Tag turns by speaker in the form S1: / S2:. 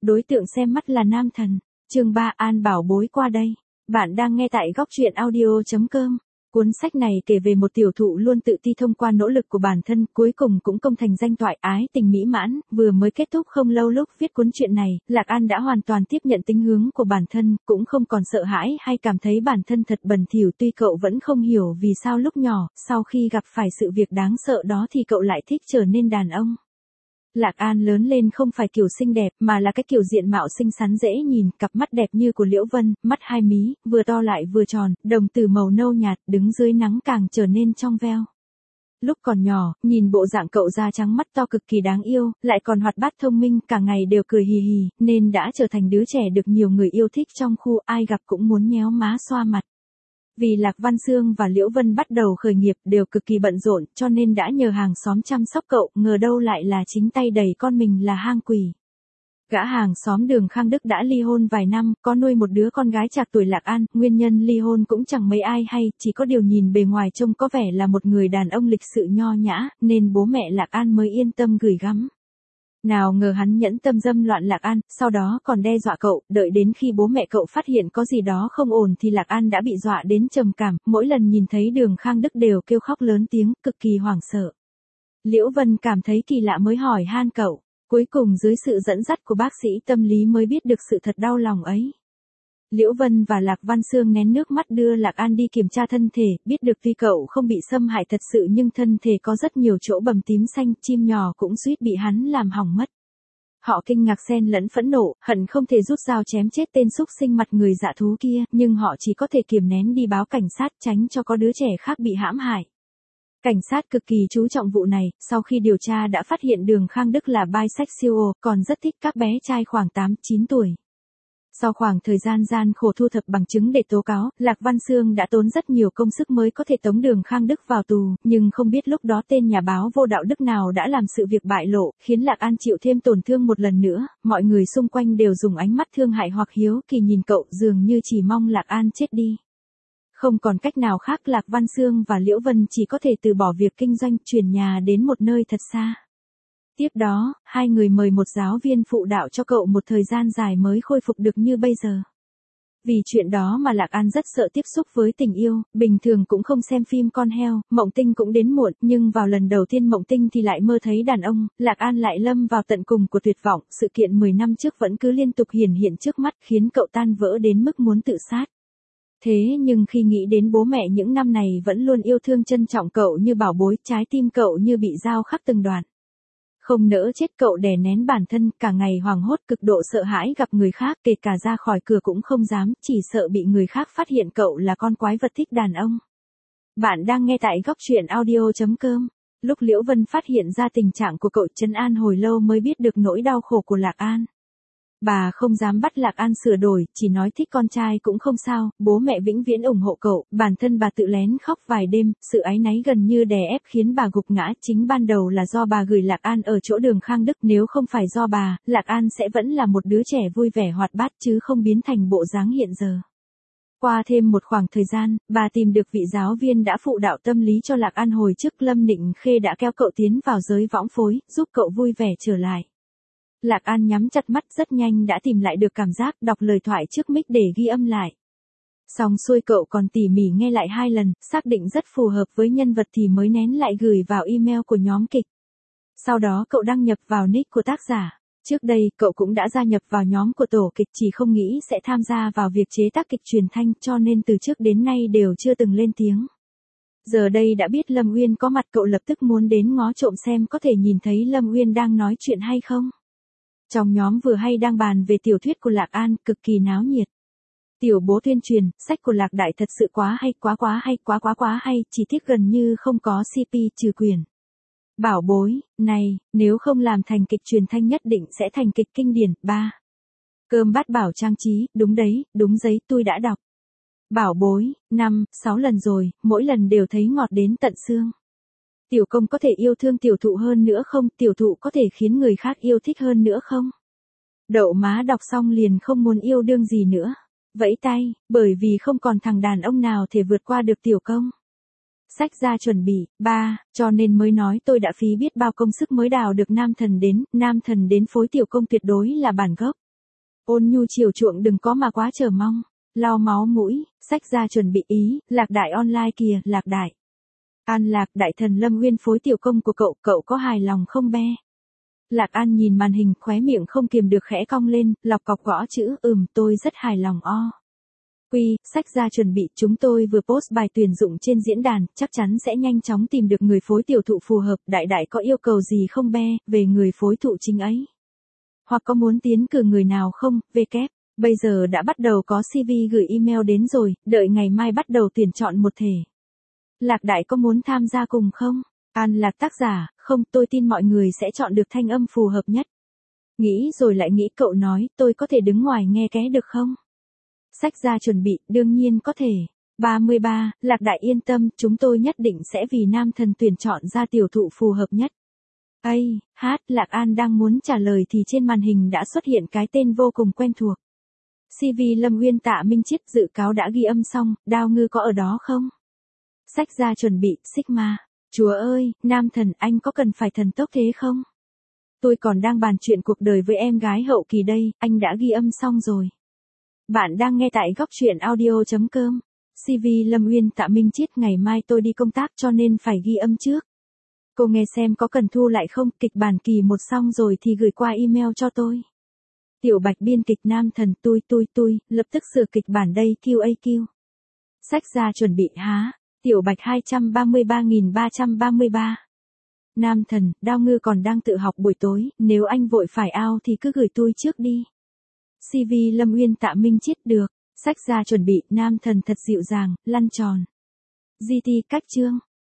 S1: đối tượng xem mắt là nam thần. Chương 3 An bảo bối qua đây. Bạn đang nghe tại góc truyện audio.com. Cuốn sách này kể về một tiểu thụ luôn tự ti thông qua nỗ lực của bản thân, cuối cùng cũng công thành danh toại ái tình mỹ mãn. Vừa mới kết thúc không lâu lúc viết cuốn truyện này, Lạc An đã hoàn toàn tiếp nhận tính hướng của bản thân, cũng không còn sợ hãi hay cảm thấy bản thân thật bẩn thỉu. Tuy cậu vẫn không hiểu vì sao lúc nhỏ, sau khi gặp phải sự việc đáng sợ đó thì cậu lại thích trở nên đàn ông. Lạc An lớn lên không phải kiểu xinh đẹp mà là cái kiểu diện mạo xinh xắn dễ nhìn, cặp mắt đẹp như của Liễu Vân, mắt hai mí, vừa to lại vừa tròn, đồng tử màu nâu nhạt, đứng dưới nắng càng trở nên trong veo. Lúc còn nhỏ, nhìn bộ dạng cậu da trắng mắt to cực kỳ đáng yêu, lại còn hoạt bát thông minh, cả ngày đều cười hì hì, nên đã trở thành đứa trẻ được nhiều người yêu thích trong khu, ai gặp cũng muốn nhéo má xoa mặt. Vì Lạc Văn Xương và Liễu Vân bắt đầu khởi nghiệp đều cực kỳ bận rộn, cho nên đã nhờ hàng xóm chăm sóc cậu, ngờ đâu lại là chính tay đẩy con mình là hang quỷ. Gã hàng xóm Đường Khang Đức đã ly hôn vài năm, có nuôi một đứa con gái trạc tuổi Lạc An, nguyên nhân ly hôn cũng chẳng mấy ai hay, chỉ có điều nhìn bề ngoài trông có vẻ là một người đàn ông lịch sự nho nhã, nên bố mẹ Lạc An mới yên tâm gửi gắm. Nào ngờ hắn nhẫn tâm dâm loạn Lạc An, sau đó còn đe dọa cậu, đợi đến khi bố mẹ cậu phát hiện có gì đó không ổn thì Lạc An đã bị dọa đến trầm cảm, mỗi lần nhìn thấy Đường Khang Đức đều kêu khóc lớn tiếng, cực kỳ hoảng sợ. Liễu Vân cảm thấy kỳ lạ mới hỏi han cậu, cuối cùng dưới sự dẫn dắt của bác sĩ tâm lý mới biết được sự thật đau lòng ấy. Liễu Vân và Lạc Văn Xương nén nước mắt đưa Lạc An đi kiểm tra thân thể, biết được tuy cậu không bị xâm hại thật sự nhưng thân thể có rất nhiều chỗ bầm tím xanh, chim nhỏ cũng suýt bị hắn làm hỏng mất. Họ kinh ngạc xen lẫn phẫn nộ, hận không thể rút dao chém chết tên xúc sinh mặt người dạ thú kia, nhưng họ chỉ có thể kiềm nén đi báo cảnh sát tránh cho có đứa trẻ khác bị hãm hại. Cảnh sát cực kỳ chú trọng vụ này, sau khi điều tra đã phát hiện Đường Khang Đức là bisexual, còn rất thích các bé trai khoảng 8-9 tuổi. Sau khoảng thời gian gian khổ thu thập bằng chứng để tố cáo, Lạc Văn Xương đã tốn rất nhiều công sức mới có thể tống Đường Khang Đức vào tù, nhưng không biết lúc đó tên nhà báo vô đạo đức nào đã làm sự việc bại lộ, khiến Lạc An chịu thêm tổn thương một lần nữa, mọi người xung quanh đều dùng ánh mắt thương hại hoặc hiếu kỳ nhìn cậu, dường như chỉ mong Lạc An chết đi. Không còn cách nào khác, Lạc Văn Xương và Liễu Vân chỉ có thể từ bỏ việc kinh doanh, chuyển nhà đến một nơi thật xa. Tiếp đó, hai người mời một giáo viên phụ đạo cho cậu một thời gian dài mới khôi phục được như bây giờ. Vì chuyện đó mà Lạc An rất sợ tiếp xúc với tình yêu, bình thường cũng không xem phim con heo, Mộng Tinh cũng đến muộn, nhưng vào lần đầu tiên Mộng Tinh thì lại mơ thấy đàn ông, Lạc An lại lâm vào tận cùng của tuyệt vọng, sự kiện 10 năm trước vẫn cứ liên tục hiển hiện trước mắt khiến cậu tan vỡ đến mức muốn tự sát. Thế nhưng khi nghĩ đến bố mẹ những năm này vẫn luôn yêu thương trân trọng cậu như bảo bối, trái tim cậu như bị dao khắc từng đoạn. Không nỡ chết, cậu đè nén bản thân, cả ngày hoảng hốt cực độ sợ hãi gặp người khác, kể cả ra khỏi cửa cũng không dám, chỉ sợ bị người khác phát hiện cậu là con quái vật thích đàn ông. Bạn đang nghe tại góc truyện audio.com. Lúc Liễu Vân phát hiện ra tình trạng của cậu, trấn an hồi lâu mới biết được nỗi đau khổ của Lạc An. Bà không dám bắt Lạc An sửa đổi, chỉ nói thích con trai cũng không sao, bố mẹ vĩnh viễn ủng hộ cậu, bản thân bà tự lén khóc vài đêm, sự áy náy gần như đè ép khiến bà gục ngã, chính ban đầu là do bà gửi Lạc An ở chỗ Đường Khang Đức, nếu không phải do bà, Lạc An sẽ vẫn là một đứa trẻ vui vẻ hoạt bát chứ không biến thành bộ dáng hiện giờ. Qua thêm một khoảng thời gian, bà tìm được vị giáo viên đã phụ đạo tâm lý cho Lạc An hồi trước, Lâm Nịnh Khê đã kéo cậu tiến vào giới võng phối, giúp cậu vui vẻ trở lại. Lạc An nhắm chặt mắt, rất nhanh đã tìm lại được cảm giác, đọc lời thoại trước mic để ghi âm lại. Xong xuôi cậu còn tỉ mỉ nghe lại 2 lần, xác định rất phù hợp với nhân vật thì mới nén lại gửi vào email của nhóm kịch. Sau đó cậu đăng nhập vào nick của tác giả. Trước đây, cậu cũng đã gia nhập vào nhóm của tổ kịch, chỉ không nghĩ sẽ tham gia vào việc chế tác kịch truyền thanh, cho nên từ trước đến nay đều chưa từng lên tiếng. Giờ đây đã biết Lâm Uyên có mặt, cậu lập tức muốn đến ngó trộm xem có thể nhìn thấy Lâm Uyên đang nói chuyện hay không. Trong nhóm vừa hay đang bàn về tiểu thuyết của Lạc An, cực kỳ náo nhiệt. Tiểu bố tuyên truyền, sách của Lạc Đại thật sự quá hay, quá hay, chỉ tiếc gần như không có CP trừ quyền. Bảo bối, này, nếu không làm thành kịch truyền thanh nhất định sẽ thành kịch kinh điển. 3. Cơm bát bảo trang trí, đúng đấy, đúng giấy, tôi đã đọc. Bảo bối, 5-6 lần rồi, mỗi lần đều thấy ngọt đến tận xương. Tiểu công có thể yêu thương tiểu thụ hơn nữa không? Tiểu thụ có thể khiến người khác yêu thích hơn nữa không? Đậu má đọc xong liền không muốn yêu đương gì nữa. Vẫy tay, bởi vì không còn thằng đàn ông nào thể vượt qua được tiểu công. Sách ra chuẩn bị, 3, cho nên mới nói tôi đã phí biết bao công sức mới đào được nam thần đến phối tiểu công tuyệt đối là bản gốc. Ôn nhu chiều chuộng đừng có mà quá chờ mong. Lau máu mũi, sách ra chuẩn bị ý, Lạc Đại online kìa, Lạc Đại. An Lạc, đại thần Lâm Nguyên phối tiểu công của cậu có hài lòng không be? Lạc An nhìn màn hình, khóe miệng không kiềm được khẽ cong lên, lọc cọc gõ chữ, tôi rất hài lòng o. Sách ra chuẩn bị, chúng tôi vừa post bài tuyển dụng trên diễn đàn, chắc chắn sẽ nhanh chóng tìm được người phối tiểu thụ phù hợp, đại có yêu cầu gì không be, về người phối thụ chính ấy? Hoặc có muốn tiến cử người nào không, bây giờ đã bắt đầu có CV gửi email đến rồi, đợi ngày mai bắt đầu tuyển chọn một thể. Lạc Đại có muốn tham gia cùng không? An Lạc tác giả, không, tôi tin mọi người sẽ chọn được thanh âm phù hợp nhất. Nghĩ rồi lại nghĩ, cậu nói, tôi có thể đứng ngoài nghe ké được không? Sách ra chuẩn bị, đương nhiên có thể. 33, Lạc Đại yên tâm, chúng tôi nhất định sẽ vì nam thần tuyển chọn ra tiểu thụ phù hợp nhất. Lạc An đang muốn trả lời thì trên màn hình đã xuất hiện cái tên vô cùng quen thuộc. CV Lâm Nguyên Tạ Minh Chiết, dự cáo đã ghi âm xong, Đao Ngư có ở đó không? Sách ra chuẩn bị, Sigma. Chúa ơi, nam thần, anh có cần phải thần tốc thế không? Tôi còn đang bàn chuyện cuộc đời với em gái hậu kỳ đây, anh đã ghi âm xong rồi. Bạn đang nghe tại góc truyện audio.com. CV Lâm Nguyên Tạ Minh Chiết, ngày mai tôi đi công tác cho nên phải ghi âm trước. Cô nghe xem có cần thu lại không, kịch bản kỳ 1 xong rồi thì gửi qua email cho tôi. Tiểu Bạch biên kịch nam thần, tôi, lập tức sửa kịch bản đây, QAQ. Sách ra chuẩn bị há. Tiểu Bạch 233.333. Nam thần, Đao Ngư còn đang tự học buổi tối, nếu anh vội phải out thì cứ gửi tôi trước đi. CV Lâm Nguyên Tạ Minh Chiết được. Sách ra chuẩn bị, nam thần thật dịu dàng, lăn tròn. GT cách chương.